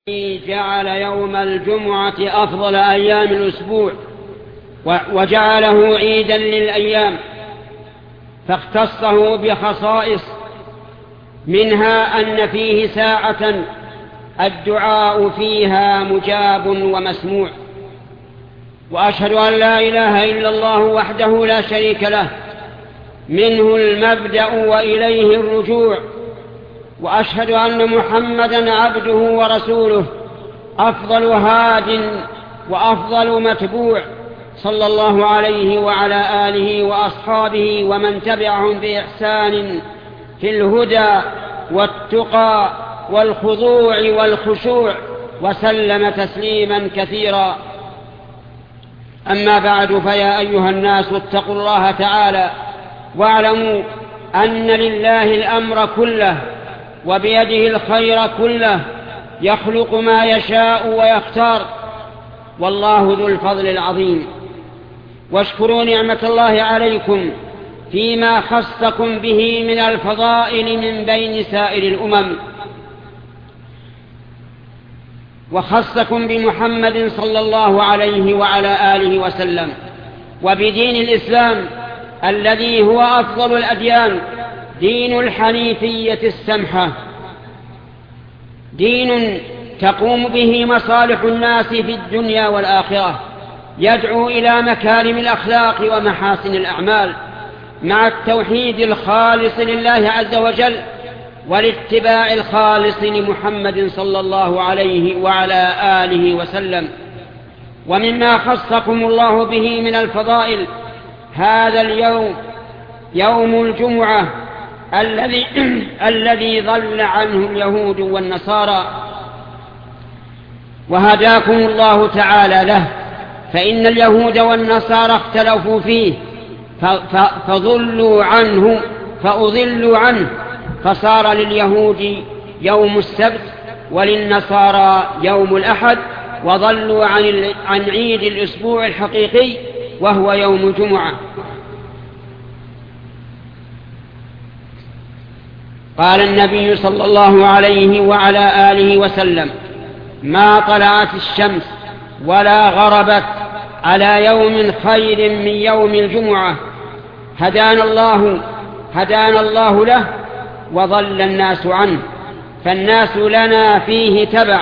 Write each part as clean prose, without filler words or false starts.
جعل يوم الجمعة أفضل أيام الأسبوع وجعله عيدا للأيام، فاختصه بخصائص، منها أن فيه ساعة الدعاء فيها مجاب ومسموع. وأشهد أن لا إله إلا الله وحده لا شريك له، منه المبدأ وإليه الرجوع. وأشهد أن محمدًا عبده ورسوله، أفضل هاد وأفضل متبوع، صلى الله عليه وعلى آله وأصحابه ومن تبعهم بإحسان في الهدى والتقى والخضوع والخشوع، وسلم تسليما كثيرا. أما بعد، فيا أيها الناس اتقوا الله تعالى واعلموا أن لله الأمر كله وبيده الخير كله، يخلق ما يشاء ويختار، والله ذو الفضل العظيم. واشكروا نعمة الله عليكم فيما خصكم به من الفضائل من بين سائر الأمم، وخصكم بمحمد صلى الله عليه وعلى آله وسلم، وبدين الإسلام الذي هو أفضل الأديان، دين الحنيفية السمحة، دين تقوم به مصالح الناس في الدنيا والآخرة، يدعو إلى مكارم الأخلاق ومحاسن الأعمال، مع التوحيد الخالص لله عز وجل والاتباع الخالص لمحمد صلى الله عليه وعلى آله وسلم. ومما خصكم الله به من الفضائل هذا اليوم، يوم الجمعة الذي ضل عنه اليهود والنصارى، وهداكم الله تعالى له. فإن اليهود والنصارى اختلفوا فيه فضلوا عنه فأضلوا عنه، فصار لليهود يوم السبت وللنصارى يوم الأحد، وضلوا عن عيد الأسبوع الحقيقي وهو يوم الجمعة. قال النبي صلى الله عليه وعلى آله وسلم: ما طلعت الشمس ولا غربت على يوم خير من يوم الجمعة هدانا الله له وضل الناس عنه، فالناس لنا فيه تبع،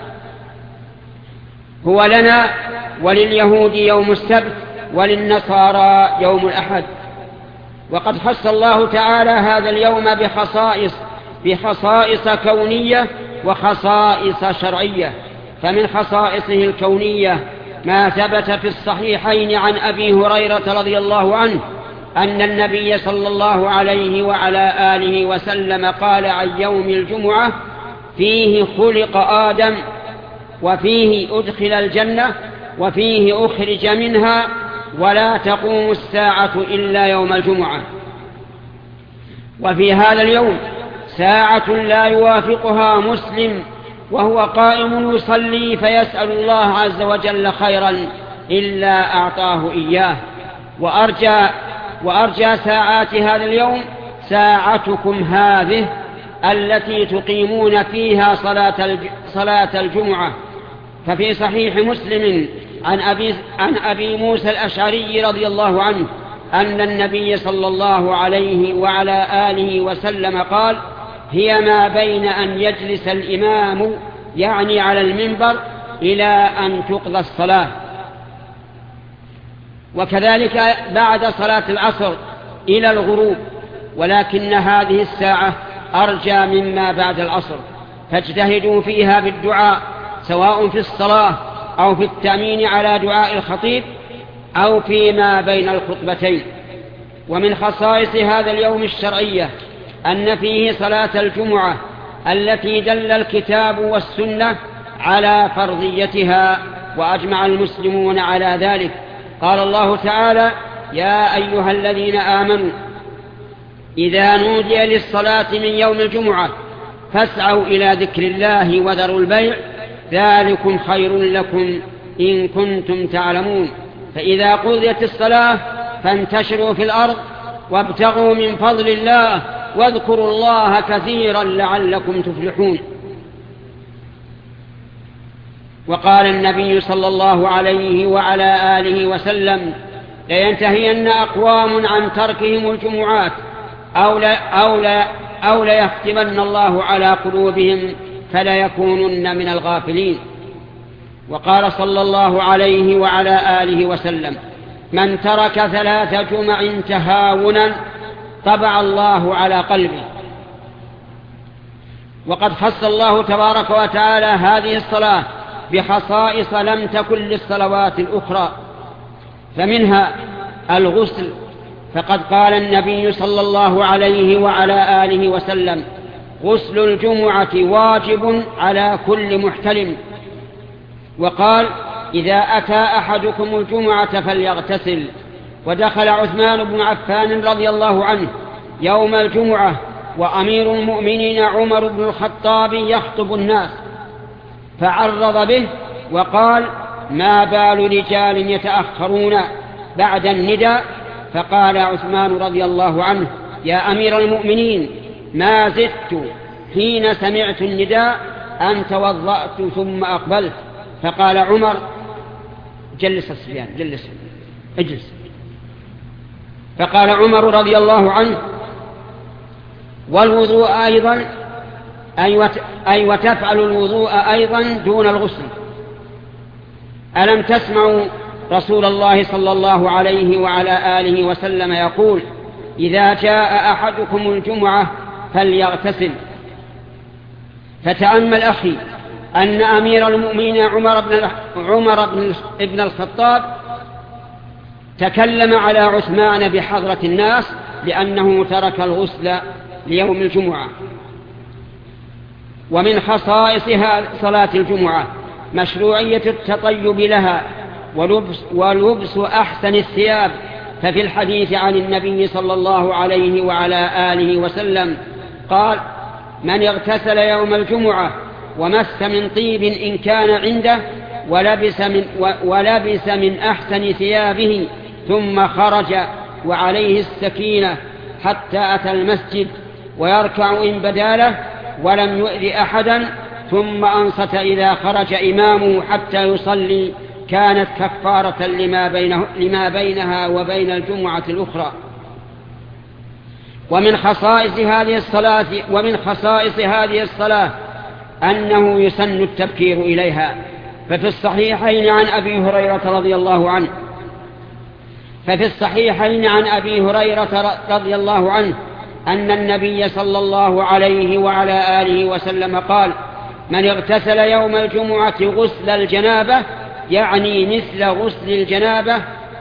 هو لنا ولليهود يوم السبت وللنصارى يوم الأحد. وقد خص الله تعالى هذا اليوم بخصائص كونية وخصائص شرعية. فمن خصائصه الكونية ما ثبت في الصحيحين عن أبي هريرة رضي الله عنه أن النبي صلى الله عليه وعلى آله وسلم قال عن يوم الجمعة: فيه خلق آدم، وفيه أدخل الجنة، وفيه أخرج منها، ولا تقوم الساعة إلا يوم الجمعة. وفي هذا اليوم ساعة لا يوافقها مسلم وهو قائم يصلي فيسأل الله عز وجل خيرا إلا أعطاه إياه. وأرجى ساعات هذا اليوم ساعتكم هذه التي تقيمون فيها صلاة الجمعة. ففي صحيح مسلم عن أبي موسى الأشعري رضي الله عنه أن النبي صلى الله عليه وعلى آله وسلم قال: هي ما بين أن يجلس الإمام يعني على المنبر إلى أن تقضى الصلاة، وكذلك بعد صلاة العصر إلى الغروب، ولكن هذه الساعة أرجى مما بعد العصر، فاجتهدوا فيها بالدعاء، سواء في الصلاة أو في التأمين على دعاء الخطيب أو فيما بين الخطبتين. ومن خصائص هذا اليوم الشرعية أن فيه صلاة الجمعة التي دل الكتاب والسنة على فرضيتها، وأجمع المسلمون على ذلك. قال الله تعالى: يا أيها الذين آمنوا إذا نودي للصلاة من يوم الجمعة فاسعوا إلى ذكر الله وذروا البيع، ذلكم خير لكم إن كنتم تعلمون. فإذا قضيت الصلاة فانتشروا في الأرض وابتغوا من فضل الله واذكروا الله كثيرا لعلكم تفلحون. وقال النبي صلى الله عليه وعلى آله وسلم: لينتهين أقوام عن تركهم الجمعات أو ليختمن الله على قلوبهم فلا يكونن من الغافلين. وقال صلى الله عليه وعلى آله وسلم: من ترك 3 جمع تهاونا طبع الله على قلبه. وقد خص الله تبارك وتعالى هذه الصلاة بخصائص لم تكن للصلوات الأخرى، فمنها الغسل، فقد قال النبي صلى الله عليه وعلى آله وسلم: غسل الجمعة واجب على كل محتلم. وقال: إذا أتى أحدكم الجمعة فليغتسل. ودخل عثمان بن عفان رضي الله عنه يوم الجمعة وأمير المؤمنين عمر بن الخطاب يخطب الناس، فعرض به وقال: ما بال رجال يتأخرون بعد النداء؟ فقال عثمان رضي الله عنه: يا أمير المؤمنين، ما زدت حين سمعت النداء أن توضأت ثم أقبلت. فقال عمر: جلس الصبيان، اجلس. فقال عمر رضي الله عنه: والوضوء أيضا، أي وتفعل الوضوء أيضا دون الغسل؟ ألم تسمعوا رسول الله صلى الله عليه وعلى آله وسلم يقول: إذا جاء أحدكم الجمعة فليغتسل؟ فتأمل أخي أن أمير المؤمنين عمر بن الخطاب تكلم على عثمان بحضرة الناس لأنه ترك الغسل ليوم الجمعة. ومن خصائص صلاة الجمعة مشروعية التطيب لها ولبس أحسن الثياب، ففي الحديث عن النبي صلى الله عليه وعلى آله وسلم قال: من اغتسل يوم الجمعة ومس من طيب إن كان عنده ولبس من أحسن ثيابه ثم خرج وعليه السكينة حتى أتى المسجد ويركع إن بداله ولم يؤذ أحدا ثم أنصت إذا خرج إمامه حتى يصلي كانت كفارة لما بينها وبين الجمعة الأخرى. ومن خصائص هذه الصلاة أنه يسن التبكير إليها. ففي الصحيحين عن أبي هريرة رضي الله عنه أن النبي صلى الله عليه وعلى آله وسلم قال: من اغتسل يوم الجمعة غسل الجنابة، يعني مثل غسل الجنابة،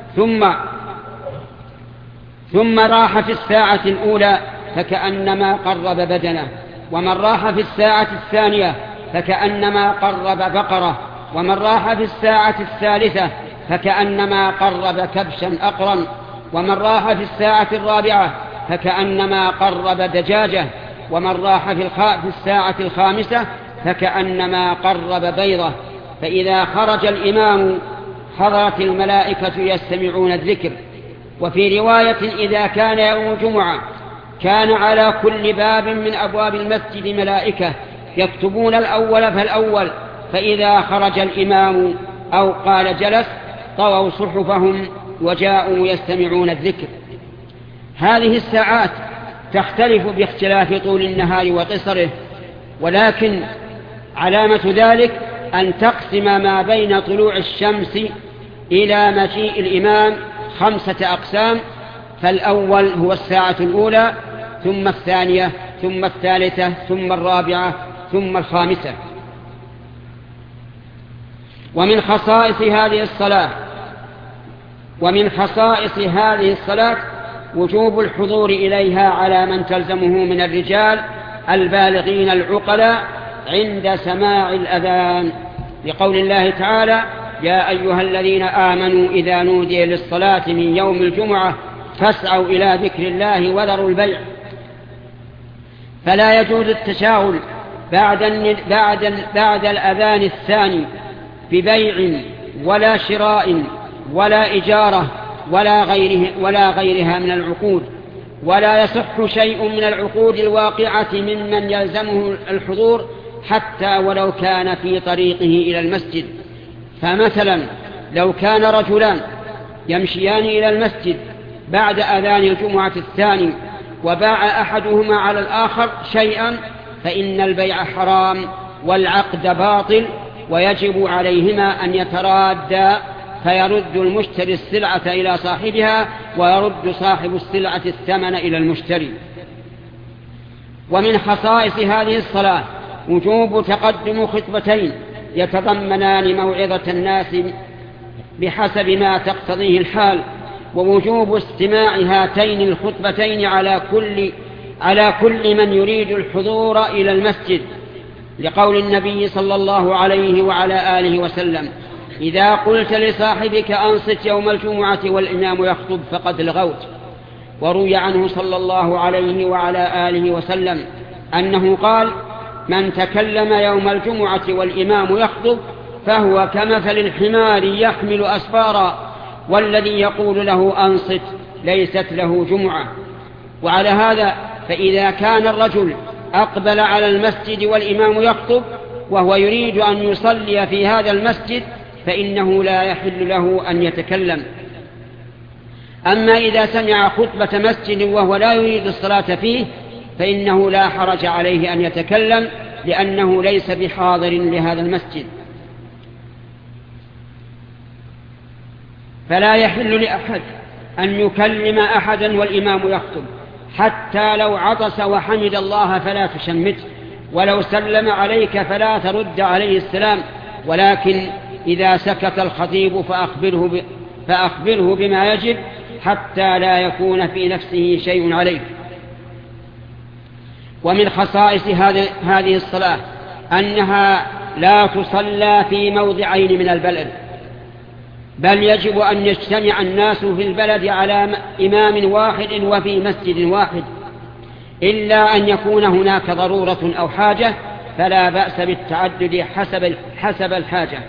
ثم راح في الساعة الأولى فكأنما قرب بدنه، ومن راح في الساعة الثانية فكأنما قرب بقرة، ومن راح في الساعة الثالثة فكأنما قرب كبشا أقرا، ومن راح في الساعة الرابعة فكأنما قرب دجاجة، ومن راح في الساعة الخامسة فكأنما قرب بيضة. فإذا خرج الإمام حضرت الملائكة يستمعون الذكر. وفي رواية: إذا كان يوم الجمعة كان على كل باب من أبواب المسجد ملائكة يكتبون الأول فالأول، فإذا خرج الإمام أو قال جلس طووا صحفهم وجاءوا يستمعون الذكر. هذه الساعات تختلف باختلاف طول النهار وقصره، ولكن علامة ذلك أن تقسم ما بين طلوع الشمس إلى مجيء الإمام 5 أقسام، فالأول هو الساعة الأولى، ثم الثانية، ثم الثالثة، ثم الرابعة، ثم الخامسة. ومن خصائص هذه الصلاة وجوب الحضور إليها على من تلزمه من الرجال البالغين العقلاء عند سماع الأذان، لقول الله تعالى: يا أيها الذين آمنوا إذا نودي للصلاة من يوم الجمعة فاسعوا إلى ذكر الله وذروا البيع. فلا يجوز التشاغل بعد الأذان الثاني ببيع ولا شراء ولا إجارة ولا غيرها من العقود، ولا يصح شيء من العقود الواقعة ممن يلزمه الحضور حتى ولو كان في طريقه إلى المسجد. فمثلا لو كان رجلان يمشيان إلى المسجد بعد أذان الجمعة الثاني وباع أحدهما على الآخر شيئا فإن البيع حرام والعقد باطل، ويجب عليهما أن يترادا فيرد المشتري السلعة إلى صاحبها ويرد صاحب السلعة الثمن إلى المشتري. ومن خصائص هذه الصلاة وجوب تقدم خطبتين يتضمنان موعظة الناس بحسب ما تقتضيه الحال، ووجوب استماع هاتين الخطبتين على كل من يريد الحضور إلى المسجد، لقول النبي صلى الله عليه وعلى آله وسلم: إذا قلت لصاحبك أنصت يوم الجمعة والإمام يخطب فقد لغوت. وروي عنه صلى الله عليه وعلى آله وسلم أنه قال: من تكلم يوم الجمعة والإمام يخطب فهو كمثل الحمار يحمل أسفارا، والذي يقول له أنصت ليست له جمعة. وعلى هذا فإذا كان الرجل أقبل على المسجد والإمام يخطب وهو يريد أن يصلي في هذا المسجد فإنه لا يحل له أن يتكلم. أما إذا سمع خطبة مسجد وهو لا يريد الصلاة فيه فإنه لا حرج عليه أن يتكلم، لأنه ليس بحاضر لهذا المسجد. فلا يحل لأحد أن يكلم أحدا والإمام يخطب، حتى لو عطس وحمد الله فلا تشمته، ولو سلم عليك فلا ترد عليه السلام، ولكن إذا سكت الخطيب فأخبره بما يجب حتى لا يكون في نفسه شيء عليك. ومن خصائص هذه الصلاة أنها لا تصلى في موضعين من البلد، بل يجب أن يجتمع الناس في البلد على إمام واحد وفي مسجد واحد، إلا أن يكون هناك ضرورة أو حاجة فلا بأس بالتعدد حسب الحاجة.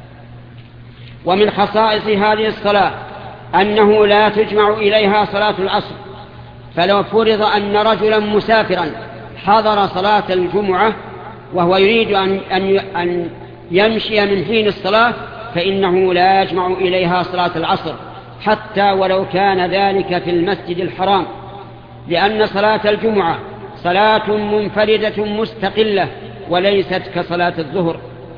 ومن خصائص هذه الصلاة أنه لا تجمع إليها صلاة العصر، فلو فرض أن رجلا مسافرا حضر صلاة الجمعة وهو يريد أن يمشي من حين الصلاة فإنه لا يجمع إليها صلاة العصر حتى ولو كان ذلك في المسجد الحرام، لأن صلاة الجمعة صلاة منفردة مستقلة وليست كصلاة الظهر.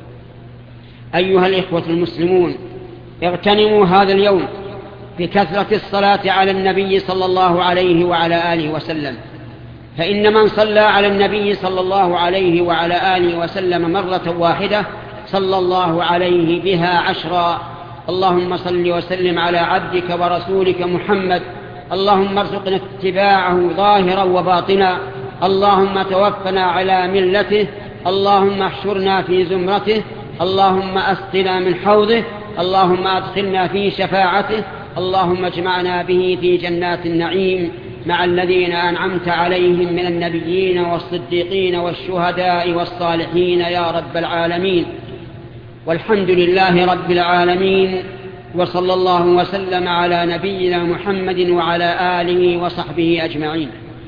أيها الإخوة المسلمون، اغتنموا هذا اليوم بكثرة الصلاة على النبي صلى الله عليه وعلى آله وسلم، فإن من صلى على النبي صلى الله عليه وعلى آله وسلم مرة واحدة صلى الله عليه بها 10. اللهم صل وسلم على عبدك ورسولك محمد، اللهم ارزقنا اتباعه ظاهرا وباطنا، اللهم توفنا على ملته، اللهم احشرنا في زمرته، اللهم اسقنا من حوضه، اللهم ادخلنا في شفاعته، اللهم اجمعنا به في جنات النعيم مع الذين أنعمت عليهم من النبيين والصديقين والشهداء والصالحين يا رب العالمين. والحمد لله رب العالمين، وصلى الله وسلم على نبينا محمد وعلى آله وصحبه أجمعين.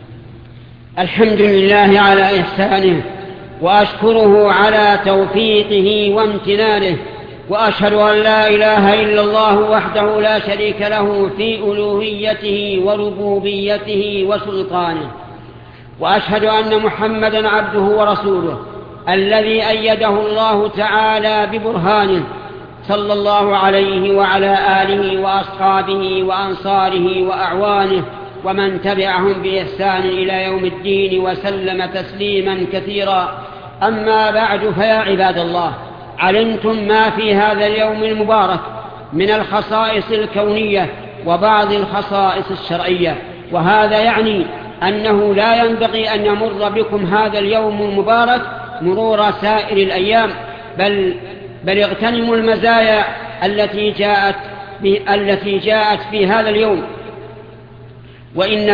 الحمد لله على إحسانه، وأشكره على توفيقه وامتنانه، وأشهد أن لا إله إلا الله وحده لا شريك له في ألوهيته وربوبيته وسلطانه، وأشهد أن محمدا عبده ورسوله الذي أيده الله تعالى ببرهانه، صلى الله عليه وعلى آله وأصحابه وأنصاره وأعوانه ومن تبعهم بإحسان إلى يوم الدين وسلم تسليما كثيرا. أما بعد، فيا عباد الله، علمتم ما في هذا اليوم المبارك من الخصائص الكونية وبعض الخصائص الشرعية، وهذا يعني أنه لا ينبغي أن يمر بكم هذا اليوم المبارك مرور سائر الأيام، بل اغتنموا المزايا التي جاءت في هذا اليوم. وإن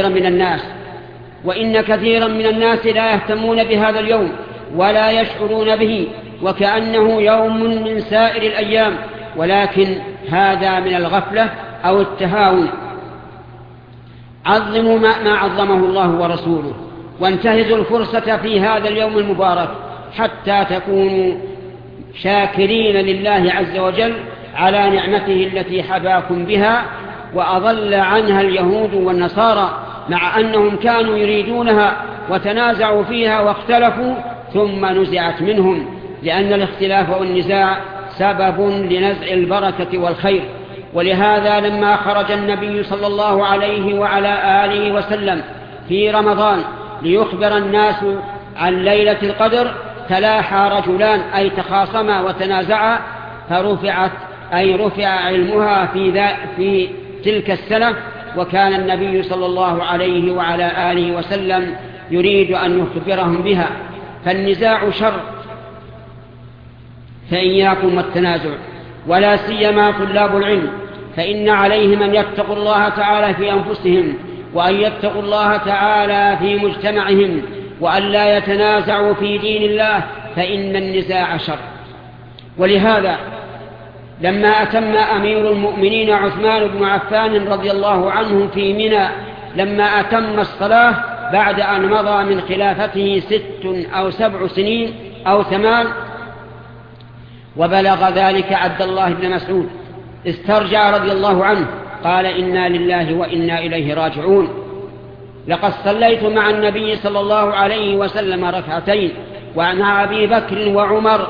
كثيرا من الناس لا يهتمون بهذا اليوم ولا يشعرون به، وكأنه يوم من سائر الأيام، ولكن هذا من الغفلة أو التهاون. عظموا ما عظمه الله ورسوله، وانتهزوا الفرصة في هذا اليوم المبارك حتى تكونوا شاكرين لله عز وجل على نعمته التي حباكم بها وأضل عنها اليهود والنصارى، مع أنهم كانوا يريدونها وتنازعوا فيها واختلفوا ثم نزعت منهم، لأن الاختلاف والنزاع سبب لنزع البركة والخير. ولهذا لما خرج النبي صلى الله عليه وعلى آله وسلم في رمضان ليخبر الناس عن ليلة القدر تلاحى رجلان أي تخاصما وتنازعا رفع علمها في تلك السنة، وكان النبي صلى الله عليه وعلى آله وسلم يريد أن يخبرهم بها. فالنزاع شر، فإياكم والتنازع، ولا سيما طلاب العلم، فإن عليهم أن يتقوا الله تعالى في أنفسهم، وأن يتقوا الله تعالى في مجتمعهم، وأن لا يتنازعوا في دين الله، فإن النزاع شر. ولهذا لما أتم أمير المؤمنين عثمان بن عفان رضي الله عنه في منى، لما أتم الصلاة بعد أن مضى من خلافته 6 أو 7 سنين أو 8، وبلغ ذلك عبد الله بن مسعود، استرجع رضي الله عنه قال: إنا لله وإنا إليه راجعون، لقد صليت مع النبي صلى الله عليه وسلم ركعتين ومع أبي بكر وعمر.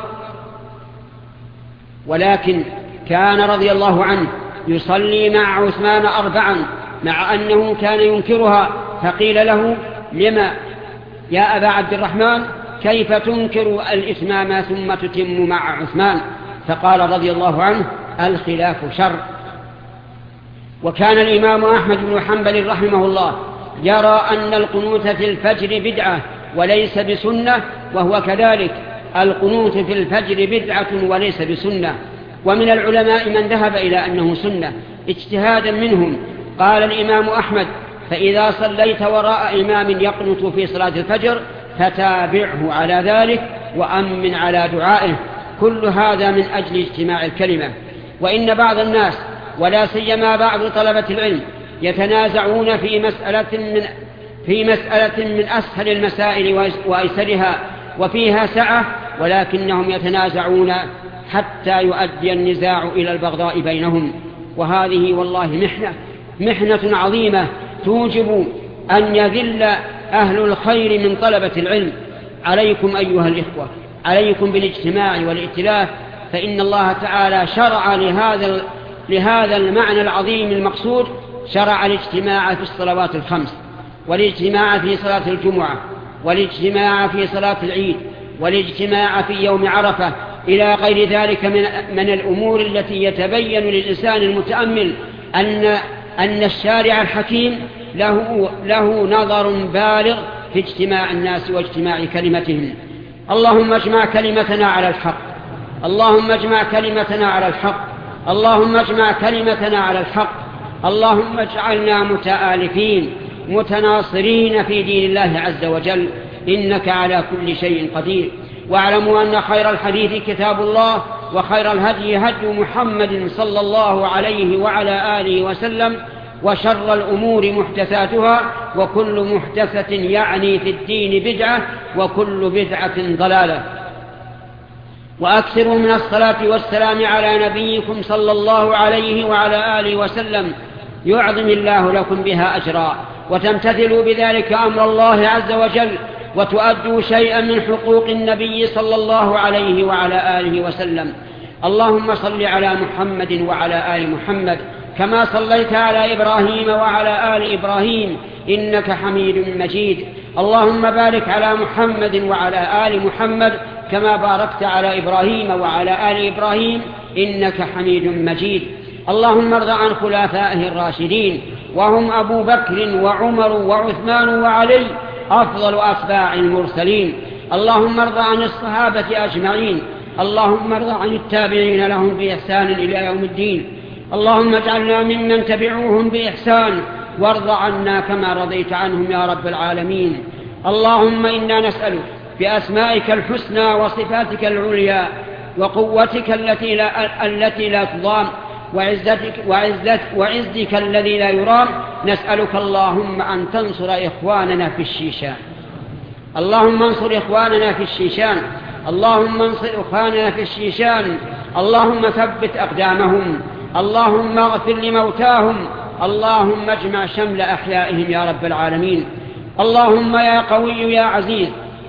ولكن كان رضي الله عنه يصلي مع عثمان 4 مع أنه كان ينكرها، فقيل له: لما يا أبا عبد الرحمن كيف تنكر الإتمام ثم تتم مع عثمان؟ فقال رضي الله عنه: الخلاف شر. وكان الإمام أحمد بن حنبل رحمه الله يرى أن القنوت في الفجر بدعة وليس بسنة، وهو كذلك، القنوت في الفجر بدعة وليس بسنة. ومن العلماء من ذهب إلى أنه سنة اجتهادا منهم. قال الإمام أحمد: فإذا صليت وراء إمام يقنط في صلاة الفجر فتابعه على ذلك وأمن على دعائه. كل هذا من أجل اجتماع الكلمة. وإن بعض الناس ولا سيما بعض طلبة العلم يتنازعون في مسألة من أسهل المسائل وأيسرها وفيها سعة، ولكنهم يتنازعون حتى يؤدي النزاع إلى البغضاء بينهم. وهذه والله محنة عظيمة توجب أن يذل أهل الخير من طلبة العلم. عليكم أيها الإخوة، عليكم بالاجتماع والائتلاف، فإن الله تعالى شرع لهذا المعنى العظيم المقصود، شرع الاجتماع في الصلوات ال5، والاجتماع في صلاة الجمعة، والاجتماع في صلاة العيد، والاجتماع في يوم عرفة، إلى غير ذلك من الأمور التي يتبين للإنسان المتأمل أن الشارع الحكيم له نظر بالغ في اجتماع الناس واجتماع كلمتهم. اللهم اجمع كلمتنا على الحق، اللهم اجمع كلمتنا على الحق، اللهم اجمع كلمتنا على الحق، اللهم اجعلنا متآلفين متناصرين في دين الله عز وجل، إنك على كل شيء قدير. واعلموا أن خير الحديث كتاب الله، وخير الهدي هدي محمد صلى الله عليه وعلى آله وسلم، وشر الأمور محدثاتها، وكل محدثة يعني في الدين بدعة، وكل بدعة ضلالة. وأكثروا من الصلاة والسلام على نبيكم صلى الله عليه وعلى آله وسلم، يعظم الله لكم بها أجرا، وتمتثلوا بذلك أمر الله عز وجل، وتؤدوا شيئا من حقوق النبي صلى الله عليه وعلى آله وسلم. اللهم صل على محمد وعلى آل محمد كما صليت على إبراهيم وعلى آل إبراهيم إنك حميد مجيد. اللهم بارك على محمد وعلى آل محمد كما باركت على إبراهيم وعلى آل إبراهيم إنك حميد مجيد. اللهم ارض عن خلفائه الراشدين، وهم أبو بكر وعمر وعثمان وعلي أفضل أتباع المرسلين. اللهم ارض عن الصحابة أجمعين. اللهم ارض عن التابعين لهم بإحسان إلى يوم الدين. اللهم اجعلنا ممن تبعوهم بإحسان، وارض عنا كما رضيت عنهم يا رب العالمين. اللهم إنا نسألك بأسمائك الحسنى وصفاتك العليا وقوتك التي لا تضام وعزك الذي لا يرام، نسألك اللهم أن تنصر إخواننا في الشيشان. اللهم انصر إخواننا في الشيشان، اللهم انصر إخواننا في الشيشان، اللهم ثبت أقدامهم، اللهم اغفر لموتاهم، اللهم اجمع شمل أحيائهم يا رب العالمين. اللهم يا قوي يا عزيز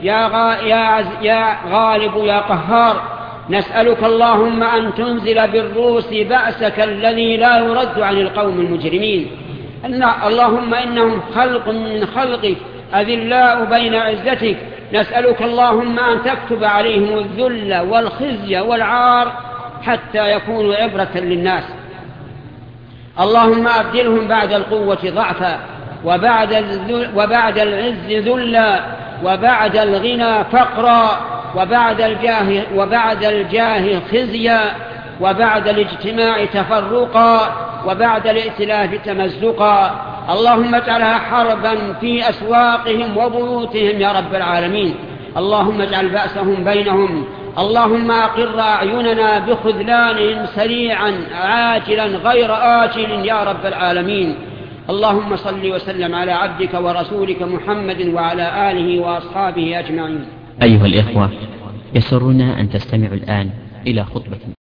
يا غالب يا قهار، نسألك اللهم أن تنزل بالروس بأسك الذي لا يرد عن القوم المجرمين. اللهم إنهم خلق من خلقك أذلاء بين عزتك، نسألك اللهم أن تكتب عليهم الذل والخزي والعار حتى يكونوا عبرة للناس. اللهم أبدلهم بعد القوة ضعفا، وبعد العز ذلا، وبعد الغنى فقرا، وبعد الجاه خزيا، وبعد الاجتماع تفرقا، وبعد الائتلاف تمزقا. اللهم اجعلها حربا في أسواقهم وبيوتهم يا رب العالمين. اللهم اجعل بأسهم بينهم. اللهم أقر أعيننا بخذلانهم سريعا عاجلا غير آجل يا رب العالمين. اللهم صل وسلم على عبدك ورسولك محمد وعلى آله وأصحابه أجمعين. أيها الإخوة، يسرنا أن تستمعوا الآن إلى خطبة